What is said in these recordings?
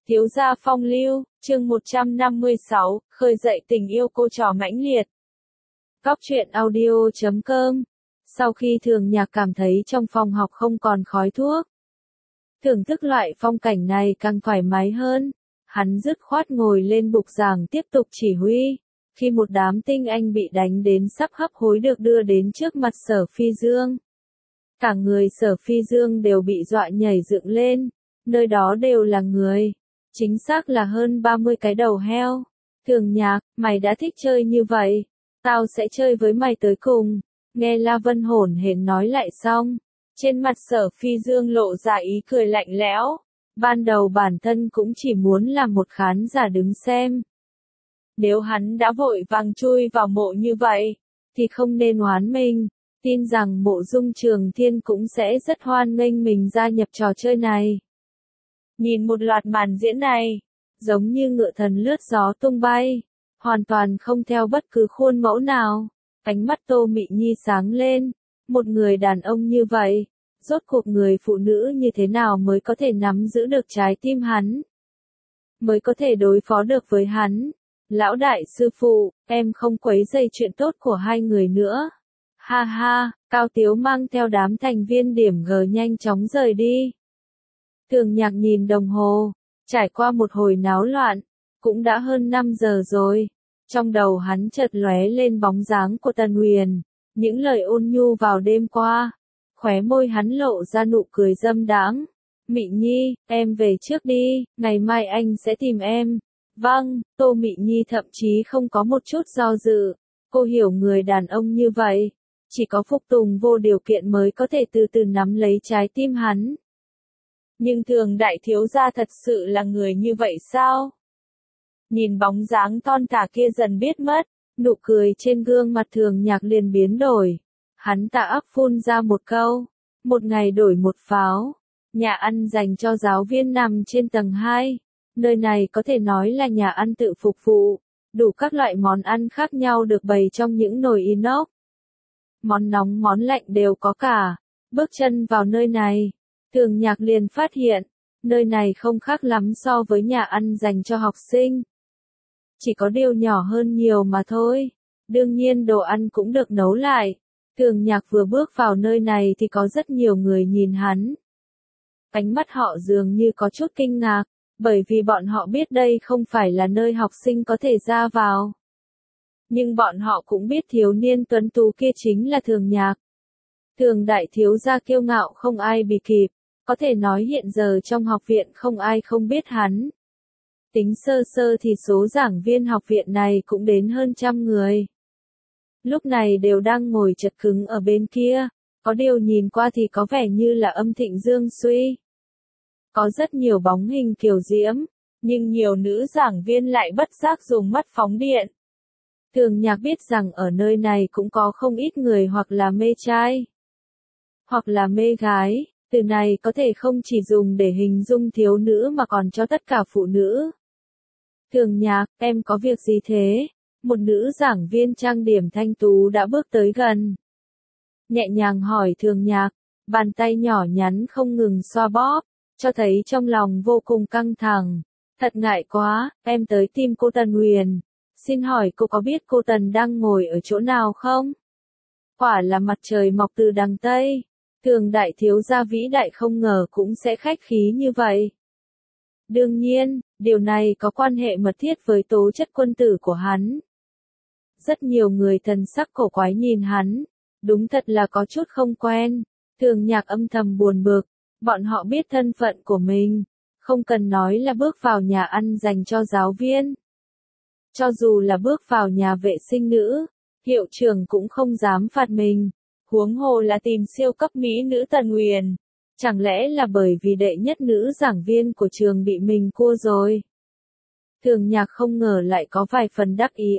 Thiếu gia phong lưu, chương 156, khơi dậy tình yêu cô trò mãnh liệt. Góc truyện audio.com. Sau khi Thường Nhạc cảm thấy trong phòng học không còn khói thuốc, thưởng thức loại phong cảnh này càng thoải mái hơn, hắn dứt khoát ngồi lên bục giảng tiếp tục chỉ huy. Khi một đám tinh anh bị đánh đến sắp hấp hối được đưa đến trước mặt Sở Phi Dương. Cả người Sở Phi Dương đều bị dọa nhảy dựng lên, nơi đó đều là người. Chính xác là hơn 30 cái đầu heo. Thường Nhạc, mày đã thích chơi như vậy, tao sẽ chơi với mày tới cùng. Nghe La Vân hổn hển nói lại xong, trên mặt Sở Phi Dương lộ ra ý cười lạnh lẽo. Ban đầu bản thân cũng chỉ muốn là một khán giả đứng xem. Nếu hắn đã vội vàng chui vào mộ như vậy, thì không nên oán mình. Tin rằng Mộ Dung Trường Thiên cũng sẽ rất hoan nghênh mình gia nhập trò chơi này. Nhìn một loạt màn diễn này, giống như ngựa thần lướt gió tung bay, hoàn toàn không theo bất cứ khuôn mẫu nào. Ánh mắt Tô Mị Nhi sáng lên, một người đàn ông như vậy, rốt cuộc người phụ nữ như thế nào mới có thể nắm giữ được trái tim hắn, mới có thể đối phó được với hắn. Lão đại sư phụ, em không quấy rầy chuyện tốt của hai người nữa. Ha ha, Cao Tiếu mang theo đám thành viên điểm G nhanh chóng rời đi. Thường Nhạc nhìn đồng hồ, trải qua một hồi náo loạn, cũng đã hơn 5 giờ rồi. Trong đầu hắn chợt lóe lên bóng dáng của Tần Huyền, những lời ôn nhu vào đêm qua. Khóe môi hắn lộ ra nụ cười dâm đãng. Mị Nhi, em về trước đi, ngày mai anh sẽ tìm em. Vâng, Tô Mị Nhi thậm chí không có một chút do dự. Cô hiểu người đàn ông như vậy, chỉ có phục tùng vô điều kiện mới có thể từ từ nắm lấy trái tim hắn. Nhưng Thường đại thiếu gia thật sự là người như vậy sao? Nhìn bóng dáng thon thả kia dần biết mất, nụ cười trên gương mặt Thường Nhạc liền biến đổi. Hắn tà ác phun ra một câu, một ngày đổi một pháo. Nhà ăn dành cho giáo viên nằm trên tầng 2. Nơi này có thể nói là nhà ăn tự phục vụ, đủ các loại món ăn khác nhau được bày trong những nồi inox. Món nóng món lạnh đều có cả. Bước chân vào nơi này, Thường Nhạc liền phát hiện, nơi này không khác lắm so với nhà ăn dành cho học sinh. Chỉ có điều nhỏ hơn nhiều mà thôi. Đương nhiên đồ ăn cũng được nấu lại. Thường Nhạc vừa bước vào nơi này thì có rất nhiều người nhìn hắn. Ánh mắt họ dường như có chút kinh ngạc, bởi vì bọn họ biết đây không phải là nơi học sinh có thể ra vào. Nhưng bọn họ cũng biết thiếu niên tuấn tú kia chính là Thường Nhạc. Thường đại thiếu gia kiêu ngạo không ai bì kịp, có thể nói hiện giờ trong học viện không ai không biết hắn. Tính sơ sơ thì số giảng viên học viện này cũng đến hơn 100 người. Lúc này đều đang ngồi chật cứng ở bên kia, có điều nhìn qua thì có vẻ như là Âm Thịnh Dương Suy. Có rất nhiều bóng hình kiều diễm, nhưng nhiều nữ giảng viên lại bất giác dùng mắt phóng điện. Thường Nhạc biết rằng ở nơi này cũng có không ít người hoặc là mê trai, hoặc là mê gái. Từ này có thể không chỉ dùng để hình dung thiếu nữ mà còn cho tất cả phụ nữ. Thường Nhạc, em có việc gì thế? Một nữ giảng viên trang điểm thanh tú đã bước tới gần. Nhẹ nhàng hỏi Thường Nhạc, bàn tay nhỏ nhắn không ngừng xoa bóp, cho thấy trong lòng vô cùng căng thẳng. Thật ngại quá, em tới tìm cô Tần Huyền. Xin hỏi cô có biết cô Tần đang ngồi ở chỗ nào không? Quả là mặt trời mọc từ đằng Tây. Thường đại thiếu gia vĩ đại không ngờ cũng sẽ khách khí như vậy. Đương nhiên, điều này có quan hệ mật thiết với tố chất quân tử của hắn. Rất nhiều người thần sắc cổ quái nhìn hắn, đúng thật là có chút không quen. Thường Nhạc âm thầm buồn bực, bọn họ biết thân phận của mình, không cần nói là bước vào nhà ăn dành cho giáo viên. Cho dù là bước vào nhà vệ sinh nữ, hiệu trưởng cũng không dám phạt mình, huống hồ là tìm siêu cấp mỹ nữ Tần Huyền. Chẳng lẽ là bởi vì đệ nhất nữ giảng viên của trường bị mình cua rồi? Thường Nhạc không ngờ lại có vài phần đắc ý.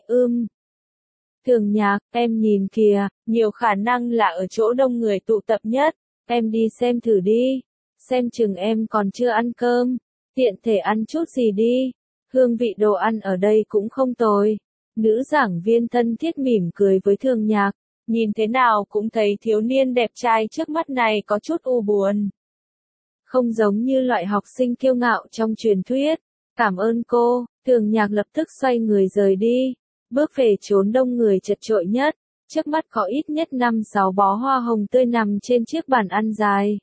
Thường Nhạc, em nhìn kìa, nhiều khả năng là ở chỗ đông người tụ tập nhất, em đi xem thử đi, xem chừng em còn chưa ăn cơm, tiện thể ăn chút gì đi, hương vị đồ ăn ở đây cũng không tồi. Nữ giảng viên thân thiết mỉm cười với Thường Nhạc, nhìn thế nào cũng thấy thiếu niên đẹp trai trước mắt này có chút u buồn. Không giống như loại học sinh kiêu ngạo trong truyền thuyết, Cảm ơn cô, Thường Nhạc lập tức xoay người rời đi, bước về chốn đông người chật chội nhất. Trước mắt có ít nhất 5-6 bó hoa hồng tươi nằm trên chiếc bàn ăn dài.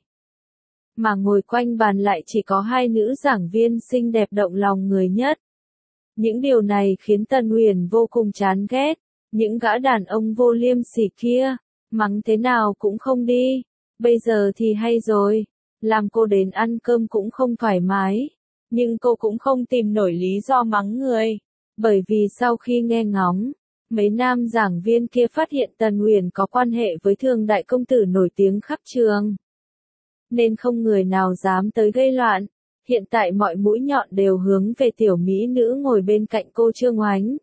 Mà ngồi quanh bàn lại chỉ có hai nữ giảng viên xinh đẹp động lòng người nhất. Những điều này khiến Tần Uyển vô cùng chán ghét. Những gã đàn ông vô liêm sỉ kia, mắng thế nào cũng không đi. Bây giờ thì hay rồi, làm cô đến ăn cơm cũng không thoải mái. Nhưng cô cũng không tìm nổi lý do mắng người. Bởi vì sau khi nghe ngóng, mấy nam giảng viên kia phát hiện Tần Uyển có quan hệ với Thường đại công tử nổi tiếng khắp trường. Nên không người nào dám tới gây loạn. Hiện tại mọi mũi nhọn đều hướng về tiểu mỹ nữ ngồi bên cạnh cô Trương Oánh.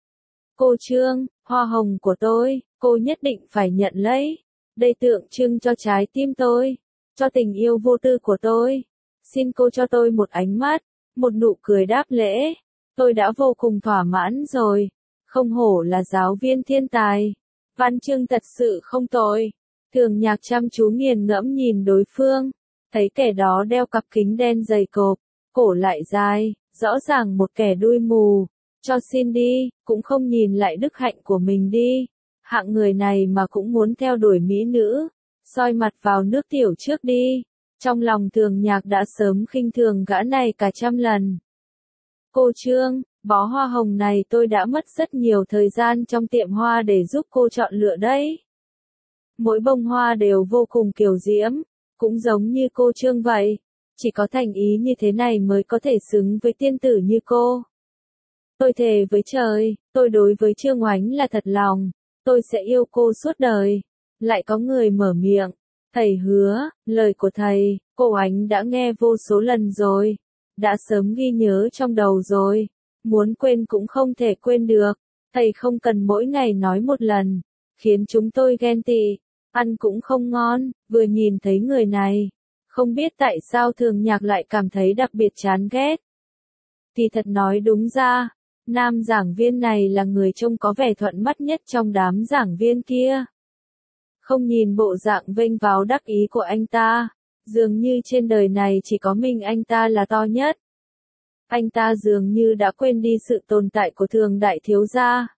Cô Trương, hoa hồng của tôi, cô nhất định phải nhận lấy. Đây tượng trưng cho trái tim tôi, cho tình yêu vô tư của tôi. Xin cô cho tôi một ánh mắt, một nụ cười đáp lễ. Tôi đã vô cùng thỏa mãn rồi. Không hổ là giáo viên thiên tài. Văn chương thật sự không tồi. Thường Nhạc chăm chú nghiền ngẫm nhìn đối phương. Thấy kẻ đó đeo cặp kính đen dày cộp, cổ lại dài, rõ ràng một kẻ đuôi mù. Cho xin đi, cũng không nhìn lại đức hạnh của mình đi. Hạng người này mà cũng muốn theo đuổi mỹ nữ. Soi mặt vào nước tiểu trước đi. Trong lòng Thường Nhạc đã sớm khinh thường gã này cả trăm lần. Cô Trương, bó hoa hồng này tôi đã mất rất nhiều thời gian trong tiệm hoa để giúp cô chọn lựa đấy. Mỗi bông hoa đều vô cùng kiều diễm, cũng giống như cô Trương vậy. Chỉ có thành ý như thế này mới có thể xứng với tiên tử như cô. Tôi thề với trời, tôi đối với Trương Oánh là thật lòng, tôi sẽ yêu cô suốt đời. Lại có người mở miệng, thầy hứa, lời của thầy, cô Oánh đã nghe vô số lần rồi, đã sớm ghi nhớ trong đầu rồi, muốn quên cũng không thể quên được, thầy không cần mỗi ngày nói một lần, khiến chúng tôi ghen tị, ăn cũng không ngon, vừa nhìn thấy người này, không biết tại sao Thường Nhạc lại cảm thấy đặc biệt chán ghét. Thì thật nói đúng ra, nam giảng viên này là người trông có vẻ thuận mắt nhất trong đám giảng viên kia. Không nhìn bộ dạng vênh váo đắc ý của anh ta, dường như trên đời này chỉ có mình anh ta là to nhất. Anh ta dường như đã quên đi sự tồn tại của Thường đại thiếu gia.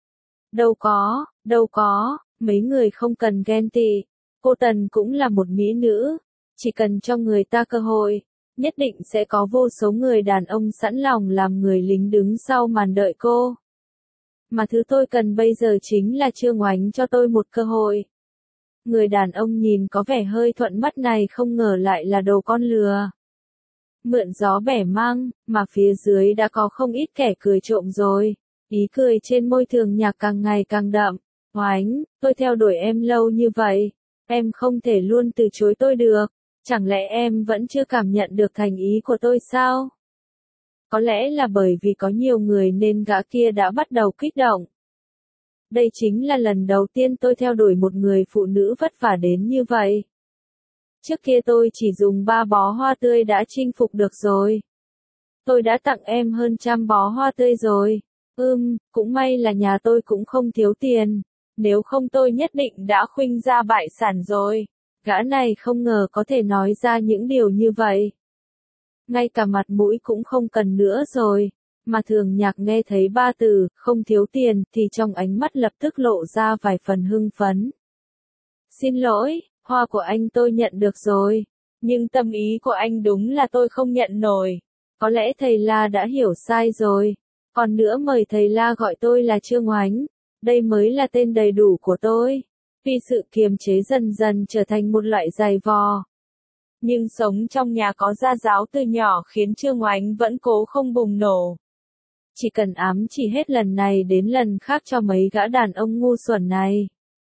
Đâu có, mấy người không cần ghen tị, cô Tần cũng là một mỹ nữ, chỉ cần cho người ta cơ hội, nhất định sẽ có vô số người đàn ông sẵn lòng làm người lính đứng sau màn đợi cô. Mà thứ tôi cần bây giờ chính là Trương Oánh cho tôi một cơ hội. Người đàn ông nhìn có vẻ hơi thuận mắt này không ngờ lại là đồ con lừa. Mượn gió bẻ măng, mà phía dưới đã có không ít kẻ cười trộm rồi. Ý cười trên môi Thường Nhạc càng ngày càng đậm. Oánh, tôi theo đuổi em lâu như vậy, em không thể luôn từ chối tôi được. Chẳng lẽ em vẫn chưa cảm nhận được thành ý của tôi sao? Có lẽ là bởi vì có nhiều người nên gã kia đã bắt đầu kích động. Đây chính là lần đầu tiên tôi theo đuổi một người phụ nữ vất vả đến như vậy. Trước kia tôi chỉ dùng 3 bó hoa tươi đã chinh phục được rồi. Tôi đã tặng em hơn 100 bó hoa tươi rồi. Cũng may là nhà tôi cũng không thiếu tiền. Nếu không tôi nhất định đã khuynh ra bại sản rồi. Gã này không ngờ có thể nói ra những điều như vậy. Ngay cả mặt mũi cũng không cần nữa rồi. Mà Thường Nhạc nghe thấy 3 từ, không thiếu tiền, thì trong ánh mắt lập tức lộ ra vài phần hưng phấn. Xin lỗi, hoa của anh tôi nhận được rồi. Nhưng tâm ý của anh đúng là tôi không nhận nổi. Có lẽ thầy La đã hiểu sai rồi. Còn nữa mời thầy La gọi tôi là Trương Oánh. Đây mới là tên đầy đủ của tôi. Vì sự kiềm chế dần dần trở thành một loại giày vò. Nhưng sống trong nhà có gia giáo từ nhỏ khiến Trương Oánh vẫn cố không bùng nổ. Chỉ cần ám chỉ hết lần này đến lần khác cho mấy gã đàn ông ngu xuẩn này.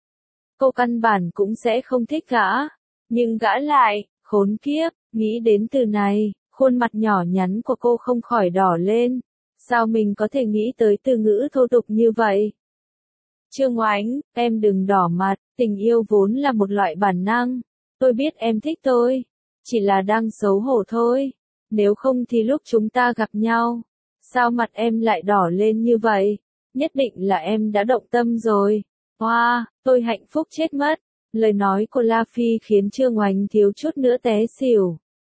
Cô căn bản cũng sẽ không thích gã. Nhưng gã lại, khốn kiếp, nghĩ đến từ này, khuôn mặt nhỏ nhắn của cô không khỏi đỏ lên. Sao mình có thể nghĩ tới từ ngữ thô tục như vậy? Trương Oánh, em đừng đỏ mặt, tình yêu vốn là một loại bản năng. Tôi biết em thích tôi, chỉ là đang xấu hổ thôi. Nếu không thì lúc chúng ta gặp nhau, sao mặt em lại đỏ lên như vậy? Nhất định là em đã động tâm rồi. Hoa, tôi hạnh phúc chết mất. Lời nói của La Phi khiến Trương Oánh thiếu chút nữa té xỉu.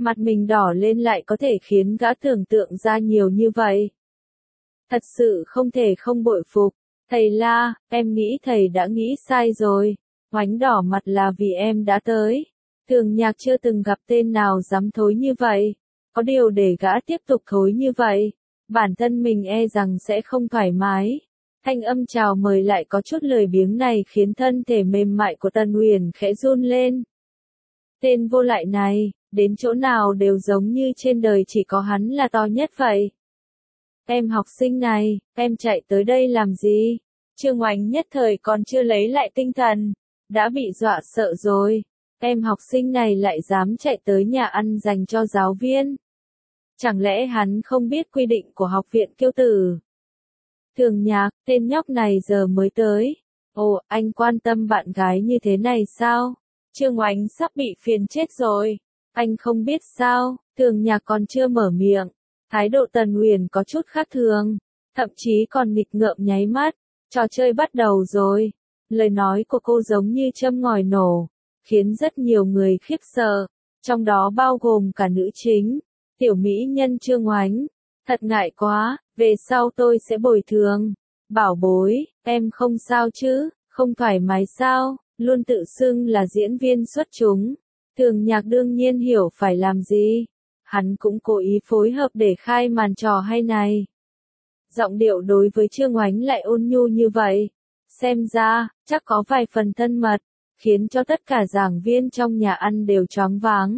Mặt mình đỏ lên lại có thể khiến gã tưởng tượng ra nhiều như vậy. Thật sự không thể không bội phục. Thầy La, em nghĩ thầy đã nghĩ sai rồi. Oánh đỏ mặt là vì em đã tới. Thường Nhạc chưa từng gặp tên nào dám thối như vậy. Có điều để gã tiếp tục thối như vậy, bản thân mình e rằng sẽ không thoải mái. Thanh âm chào mời lại có chút lười biếng này khiến thân thể mềm mại của Tần Uyển khẽ run lên. Tên vô lại này, đến chỗ nào đều giống như trên đời chỉ có hắn là to nhất vậy. Em học sinh này, em chạy tới đây làm gì? Trương Oánh nhất thời còn chưa lấy lại tinh thần, đã bị dọa sợ rồi. Em học sinh này lại dám chạy tới nhà ăn dành cho giáo viên. Chẳng lẽ hắn không biết quy định của học viện Kiêu Tử? Thường Nhạc, tên nhóc này giờ mới tới. Ồ, anh quan tâm bạn gái như thế này sao? Trương Oánh sắp bị phiền chết rồi. Anh không biết sao? Thường Nhạc còn chưa mở miệng. Thái độ Tần Uyển có chút khác thường, thậm chí còn nghịch ngợm nháy mắt. Trò chơi bắt đầu rồi. Lời nói của cô giống như châm ngòi nổ, khiến rất nhiều người khiếp sợ, trong đó bao gồm cả nữ chính, tiểu mỹ nhân Trương Oánh. Thật ngại quá, về sau tôi sẽ bồi thường. Bảo bối, em không sao chứ, không thoải mái sao, luôn tự xưng là diễn viên xuất chúng. Thường Nhạc đương nhiên hiểu phải làm gì. Hắn cũng cố ý phối hợp để khai màn trò hay này. Giọng điệu đối với Trương Oánh lại ôn nhu như vậy. Xem ra, chắc có vài phần thân mật, khiến cho tất cả giảng viên trong nhà ăn đều choáng váng.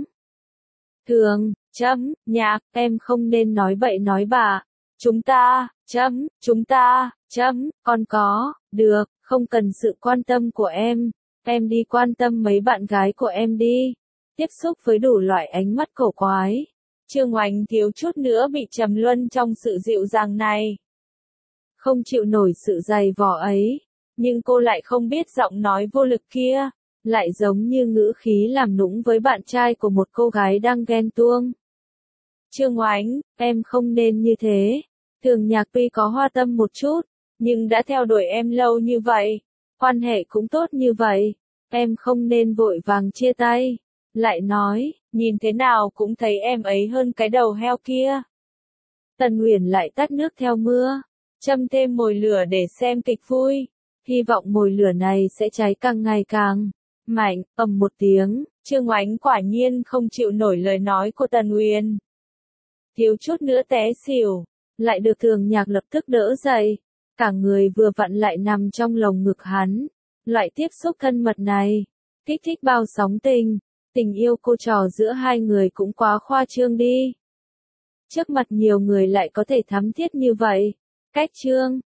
Nhạc, em không nên nói bậy nói bạ. Chúng ta, còn có, được, không cần sự quan tâm của em đi quan tâm mấy bạn gái của em đi. Tiếp xúc với đủ loại ánh mắt cổ quái. Trương Oánh thiếu chút nữa bị trầm luân trong sự dịu dàng này. Không chịu nổi sự dày vò ấy, nhưng cô lại không biết giọng nói vô lực kia, lại giống như ngữ khí làm nũng với bạn trai của một cô gái đang ghen tuông. Trương Oánh, em không nên như thế. Thường Nhạc tuy có hoa tâm một chút, nhưng đã theo đuổi em lâu như vậy, quan hệ cũng tốt như vậy, em không nên vội vàng chia tay. Lại nói, nhìn thế nào cũng thấy em ấy hơn cái đầu heo kia. Tần Uyển lại tắt nước theo mưa, châm thêm mồi lửa để xem kịch vui. Hy vọng mồi lửa này sẽ cháy càng ngày càng mạnh. Ầm một tiếng, Trương Oánh quả nhiên không chịu nổi lời nói của Tần Uyển. Thiếu chút nữa té xỉu, lại được Thường Nhạc lập tức đỡ dậy. Cả người vừa vặn lại nằm trong lồng ngực hắn. Loại tiếp xúc thân mật này, kích thích bao sóng tình. Tình yêu cô trò giữa hai người cũng quá khoa trương đi. Trước mặt nhiều người lại có thể thắm thiết như vậy. Cách trương,